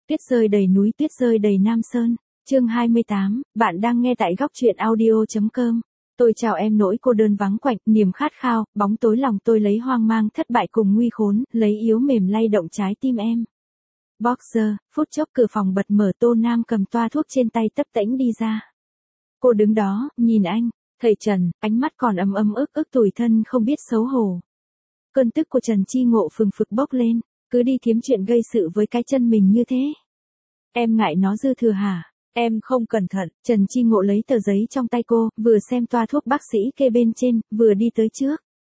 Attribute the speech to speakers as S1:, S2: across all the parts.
S1: Tuyết rơi đầy núi, tuyết rơi đầy Nam Sơn. Chương 28, bạn đang nghe tại góc truyện audio.com. Tôi chào em nỗi cô đơn vắng quạnh, niềm khát khao, bóng tối lòng tôi lấy hoang mang thất bại cùng nguy khốn, lấy yếu mềm lay động trái tim em. Boxer, phút chốc cửa phòng bật mở, Tô Nam cầm toa thuốc trên tay tấp tễnh đi ra. Cô đứng đó, nhìn anh, thầy Trần, ánh mắt còn ấm ức tủi thân không biết xấu hổ. Cơn tức của Trần Chi Ngộ phừng phực bốc lên, cứ đi kiếm chuyện gây sự với cái chân mình như thế. Em ngại nó dư thừa hả? Em không cẩn thận. Trần Chi Ngộ lấy tờ giấy trong tay cô, vừa xem toa thuốc bác sĩ kê bên trên, vừa đi tới trước.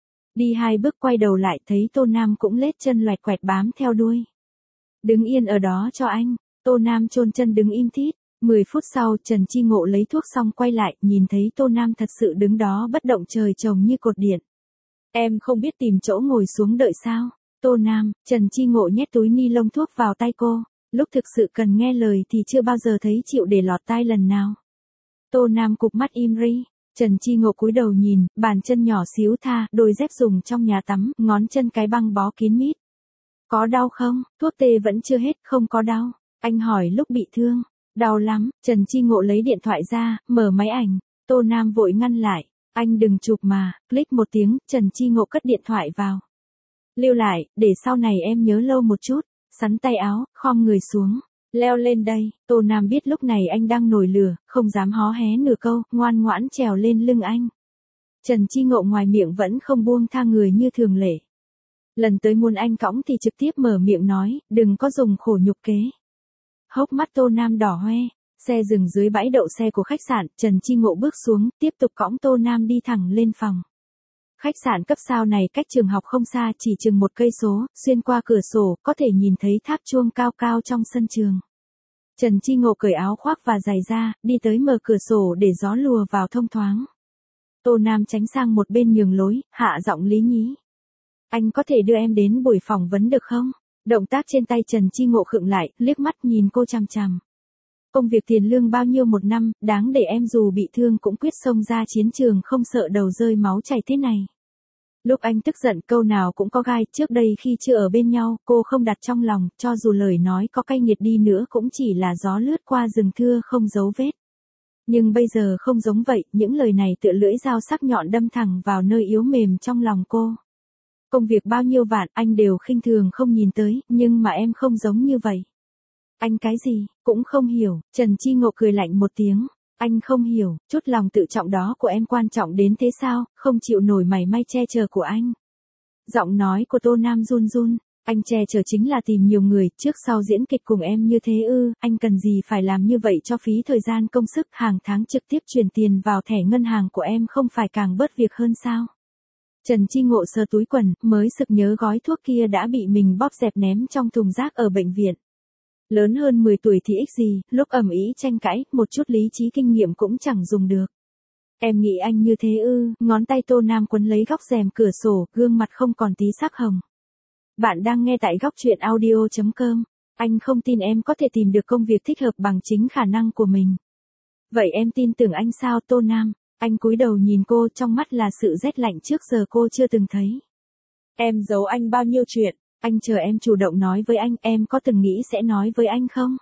S1: Đi 2 bước quay đầu lại thấy Tô Nam cũng lết chân loẹt quẹt bám theo đuôi. Đứng yên ở đó cho anh. Tô Nam chôn chân đứng im thít. 10 phút sau Trần Chi Ngộ lấy thuốc xong quay lại, nhìn thấy Tô Nam thật sự đứng đó bất động trời trồng như cột điện. Em không biết tìm chỗ ngồi xuống đợi sao? Tô Nam, Trần Chi Ngộ nhét túi ni lông thuốc vào tay cô. Lúc thực sự cần nghe lời thì chưa bao giờ thấy chịu để lọt tai lần nào. Tô Nam cụp mắt im ri. Trần Chi Ngộ cúi đầu nhìn, bàn chân nhỏ xíu tha, đôi dép dùng trong nhà tắm, ngón chân cái băng bó kín mít. Có đau không? Thuốc tê vẫn chưa hết, không có đau. Anh hỏi lúc bị thương. Đau lắm. Trần Chi Ngộ lấy điện thoại ra, mở máy ảnh. Tô Nam vội ngăn lại. Anh đừng chụp mà. Click một tiếng, Trần Chi Ngộ cất điện thoại vào. Lưu lại, để sau này em nhớ lâu một chút. Sắn tay áo, khom người xuống. Leo lên đây. Tô Nam biết lúc này anh đang nổi lửa, không dám hó hé nửa câu, ngoan ngoãn trèo lên lưng anh. Trần Chi Ngộ ngoài miệng vẫn không buông tha người như thường lệ. Lần tới muốn anh cõng thì trực tiếp mở miệng nói, đừng có dùng khổ nhục kế. Hốc mắt Tô Nam đỏ hoe. Xe dừng dưới bãi đậu xe của khách sạn, Trần Chi Ngộ bước xuống, tiếp tục cõng Tô Nam đi thẳng lên phòng. Khách sạn cấp sao này cách trường học không xa, chỉ chừng 1 cây số, xuyên qua cửa sổ, có thể nhìn thấy tháp chuông cao cao trong sân trường. Trần Chi Ngộ cởi áo khoác và giày ra, đi tới mở cửa sổ để gió lùa vào thông thoáng. Tô Nam tránh sang một bên nhường lối, hạ giọng lý nhí. Anh có thể đưa em đến buổi phỏng vấn được không? Động tác trên tay Trần Chi Ngộ khựng lại, liếc mắt nhìn cô chằm chằm. Công việc tiền lương bao nhiêu một năm, đáng để em dù bị thương cũng quyết xông ra chiến trường không sợ đầu rơi máu chảy thế này. Lúc anh tức giận câu nào cũng có gai, trước đây khi chưa ở bên nhau, cô không đặt trong lòng, cho dù lời nói có cay nghiệt đi nữa cũng chỉ là gió lướt qua rừng thưa không dấu vết. Nhưng bây giờ không giống vậy, những lời này tựa lưỡi dao sắc nhọn đâm thẳng vào nơi yếu mềm trong lòng cô. Công việc bao nhiêu vạn, anh đều khinh thường không nhìn tới, nhưng mà em không giống như vậy. Anh cái gì, cũng không hiểu. Trần Chi Ngộ cười lạnh một tiếng. Anh không hiểu, chút lòng tự trọng đó của em quan trọng đến thế sao, không chịu nổi mảy may che chở của anh. Giọng nói của Tô Nam run run. Anh che chở chính là tìm nhiều người, trước sau diễn kịch cùng em như thế ư, anh cần gì phải làm như vậy cho phí thời gian công sức, hàng tháng trực tiếp chuyển tiền vào thẻ ngân hàng của em không phải càng bớt việc hơn sao. Trần Chi Ngộ sờ túi quần, mới sực nhớ gói thuốc kia đã bị mình bóp dẹp ném trong thùng rác ở bệnh viện. Lớn hơn 10 tuổi thì ích gì, lúc ầm ĩ tranh cãi, một chút lý trí kinh nghiệm cũng chẳng dùng được. Em nghĩ anh như thế ư? Ngón tay Tô Nam quấn lấy góc rèm cửa sổ, gương mặt không còn tí sắc hồng. Bạn đang nghe tại góc truyện audio.com. Anh không tin em có thể tìm được công việc thích hợp bằng chính khả năng của mình. Vậy em tin tưởng anh sao Tô Nam? Anh cúi đầu nhìn cô, trong mắt là sự rét lạnh trước giờ cô chưa từng thấy. Em giấu anh bao nhiêu chuyện? Anh chờ em chủ động nói với anh, em có từng nghĩ sẽ nói với anh không?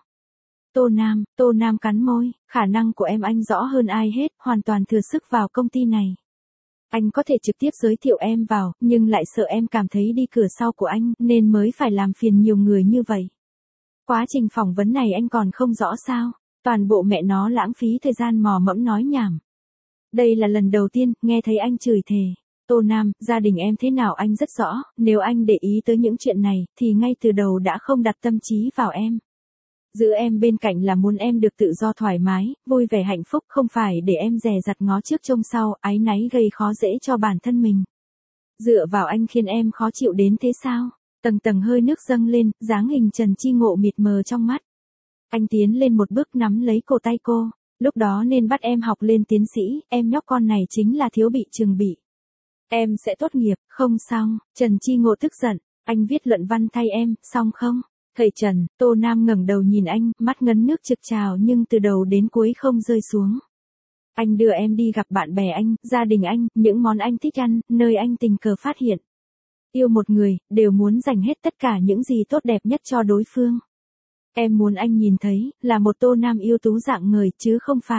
S1: Tô Nam cắn môi, khả năng của em anh rõ hơn ai hết, hoàn toàn thừa sức vào công ty này. Anh có thể trực tiếp giới thiệu em vào, nhưng lại sợ em cảm thấy đi cửa sau của anh, nên mới phải làm phiền nhiều người như vậy. Quá trình phỏng vấn này anh còn không rõ sao? Toàn bộ mẹ nó lãng phí thời gian mò mẫm nói nhảm. Đây là lần đầu tiên, nghe thấy anh chửi thề. Tô Nam, gia đình em thế nào anh rất rõ, nếu anh để ý tới những chuyện này, thì ngay từ đầu đã không đặt tâm trí vào em. Giữ em bên cạnh là muốn em được tự do thoải mái, vui vẻ hạnh phúc, không phải để em dè dặt ngó trước trông sau, áy náy gây khó dễ cho bản thân mình. Dựa vào anh khiến em khó chịu đến thế sao? Tầng tầng hơi nước dâng lên, dáng hình Trần Chi Ngộ mịt mờ trong mắt. Anh tiến lên một bước nắm lấy cổ tay cô. Lúc đó nên bắt em học lên tiến sĩ, em nhóc con này chính là thiếu bị chừng bị. Em sẽ tốt nghiệp, không xong. Trần Chi Ngộ tức giận, anh viết luận văn thay em, xong không? Thầy Trần, Tô Nam ngẩng đầu nhìn anh, mắt ngấn nước trực trào nhưng từ đầu đến cuối không rơi xuống. Anh đưa em đi gặp bạn bè anh, gia đình anh, những món anh thích ăn, nơi anh tình cờ phát hiện. Yêu một người, đều muốn dành hết tất cả những gì tốt đẹp nhất cho đối phương. Em muốn anh nhìn thấy, là một Tô Nam yêu tú dạng người, chứ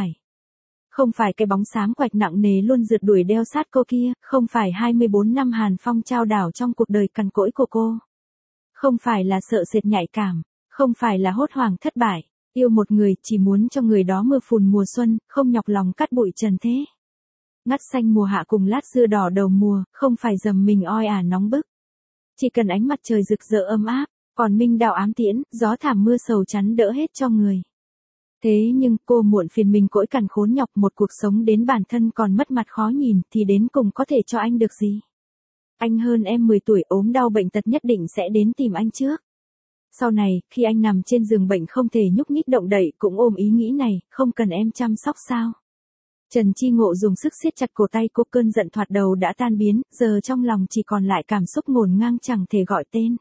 S1: không phải cái bóng xám quạch nặng nề luôn rượt đuổi đeo sát cô kia, không phải 24 năm hàn phong trao đảo trong cuộc đời cằn cỗi của cô. Không phải là sợ sệt nhạy cảm, không phải là hốt hoảng thất bại, yêu một người chỉ muốn cho người đó mưa phùn mùa xuân, không nhọc lòng cắt bụi trần thế. Ngắt xanh mùa hạ cùng lát dưa đỏ đầu mùa, không phải dầm mình oi ả nóng bức. Chỉ cần ánh mặt trời rực rỡ ấm áp, còn minh đạo ám tiễn, gió thảm mưa sầu chắn đỡ hết cho người. Thế nhưng cô muộn phiền mình cỗi cằn khốn nhọc một cuộc sống đến bản thân còn mất mặt khó nhìn thì đến cùng có thể cho anh được gì? Anh hơn em 10 tuổi ốm đau bệnh tật nhất định sẽ đến tìm anh trước. Sau này, khi anh nằm trên giường bệnh không thể nhúc nhích động đậy cũng ôm ý nghĩ này, không cần em chăm sóc sao? Trần Chi Ngộ dùng sức siết chặt cổ tay cô, cơn giận thoạt đầu đã tan biến, giờ trong lòng chỉ còn lại cảm xúc ngổn ngang chẳng thể gọi tên.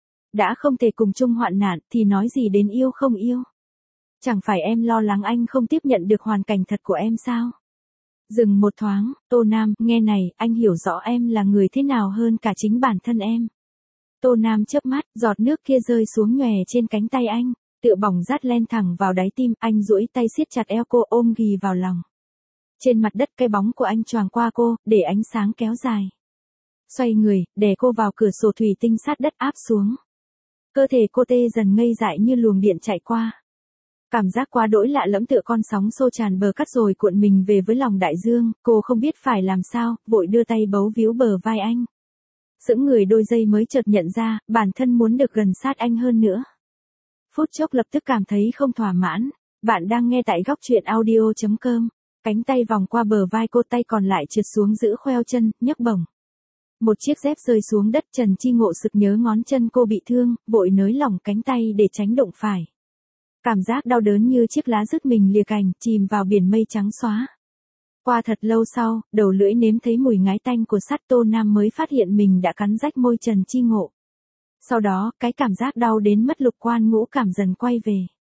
S1: Đã không thể cùng chung hoạn nạn thì nói gì đến yêu không yêu? Chẳng phải em lo lắng anh không tiếp nhận được hoàn cảnh thật của em sao? Dừng một thoáng, Tô Nam, nghe này, anh hiểu rõ em là người thế nào hơn cả chính bản thân em. Tô Nam chớp mắt, giọt nước kia rơi xuống nhòe trên cánh tay anh, tựa bỏng rát len thẳng vào đáy tim, anh duỗi tay siết chặt eo cô ôm ghì vào lòng. Trên mặt đất cái bóng của anh choàng qua cô, để ánh sáng kéo dài. Xoay người, đè cô vào cửa sổ thủy tinh sát đất áp xuống. Cơ thể cô tê dần ngây dại như luồng điện chạy qua. Cảm giác quá đỗi lạ lẫm tựa con sóng xô tràn bờ cắt rồi cuộn mình về với lòng đại dương, cô không biết phải làm sao, vội đưa tay bấu víu bờ vai anh. Sững người đôi giây mới chợt nhận ra, bản thân muốn được gần sát anh hơn nữa. Phút chốc lập tức cảm thấy không thỏa mãn, bạn đang nghe tại góc truyện audio.com. Cánh tay vòng qua bờ vai cô, tay còn lại trượt xuống giữ khoeo chân, nhấc bổng. Một chiếc dép rơi xuống đất, Trần Chi Ngộ sực nhớ ngón chân cô bị thương, vội nới lỏng cánh tay để tránh đụng phải. Cảm giác đau đớn như chiếc lá rứt mình lìa cành, chìm vào biển mây trắng xóa. Qua thật lâu sau, đầu lưỡi nếm thấy mùi ngái tanh của sắt, Tô Nam mới phát hiện mình đã cắn rách môi Trần Chi Ngộ. Sau đó, cái cảm giác đau đến mất lục quan ngũ cảm dần quay về.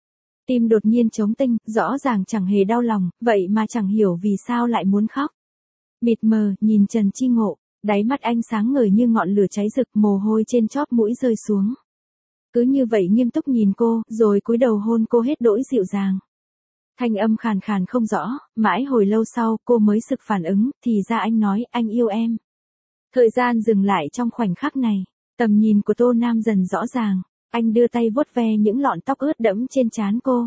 S1: Tim đột nhiên trống tinh, rõ ràng chẳng hề đau lòng, vậy mà chẳng hiểu vì sao lại muốn khóc. Mịt mờ, nhìn Trần Chi Ngộ, đáy mắt anh sáng ngời như ngọn lửa cháy rực, mồ hôi trên chóp mũi rơi xuống. Cứ như vậy nghiêm túc nhìn cô, rồi cúi đầu hôn cô hết đỗi dịu dàng. Thanh âm khàn khàn không rõ, mãi hồi lâu sau cô mới sực phản ứng, thì ra anh nói, anh yêu em. Thời gian dừng lại trong khoảnh khắc này, tầm nhìn của Tô Nam dần rõ ràng, anh đưa tay vuốt ve những lọn tóc ướt đẫm trên trán cô.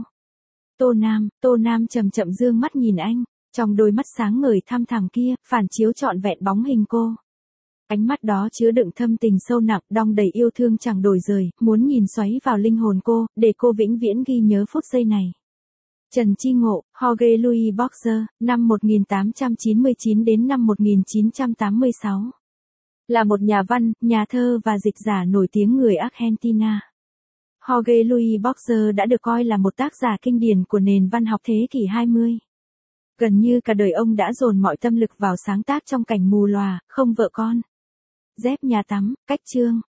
S1: Tô Nam chậm chậm dương mắt nhìn anh, trong đôi mắt sáng ngời thăm thẳm kia, phản chiếu trọn vẹn bóng hình cô. Ánh mắt đó chứa đựng thâm tình sâu nặng, đong đầy yêu thương chẳng đổi rời, muốn nhìn xoáy vào linh hồn cô, để cô vĩnh viễn ghi nhớ phút giây này. Trần Chi Ngộ, Jorge Luis Borges, năm 1899 đến năm 1986. Là một nhà văn, nhà thơ và dịch giả nổi tiếng người Argentina. Jorge Luis Borges đã được coi là một tác giả kinh điển của nền văn học thế kỷ 20. Gần như cả đời ông đã dồn mọi tâm lực vào sáng tác trong cảnh mù lòa, không vợ con. Dép nhà tắm, cách chương,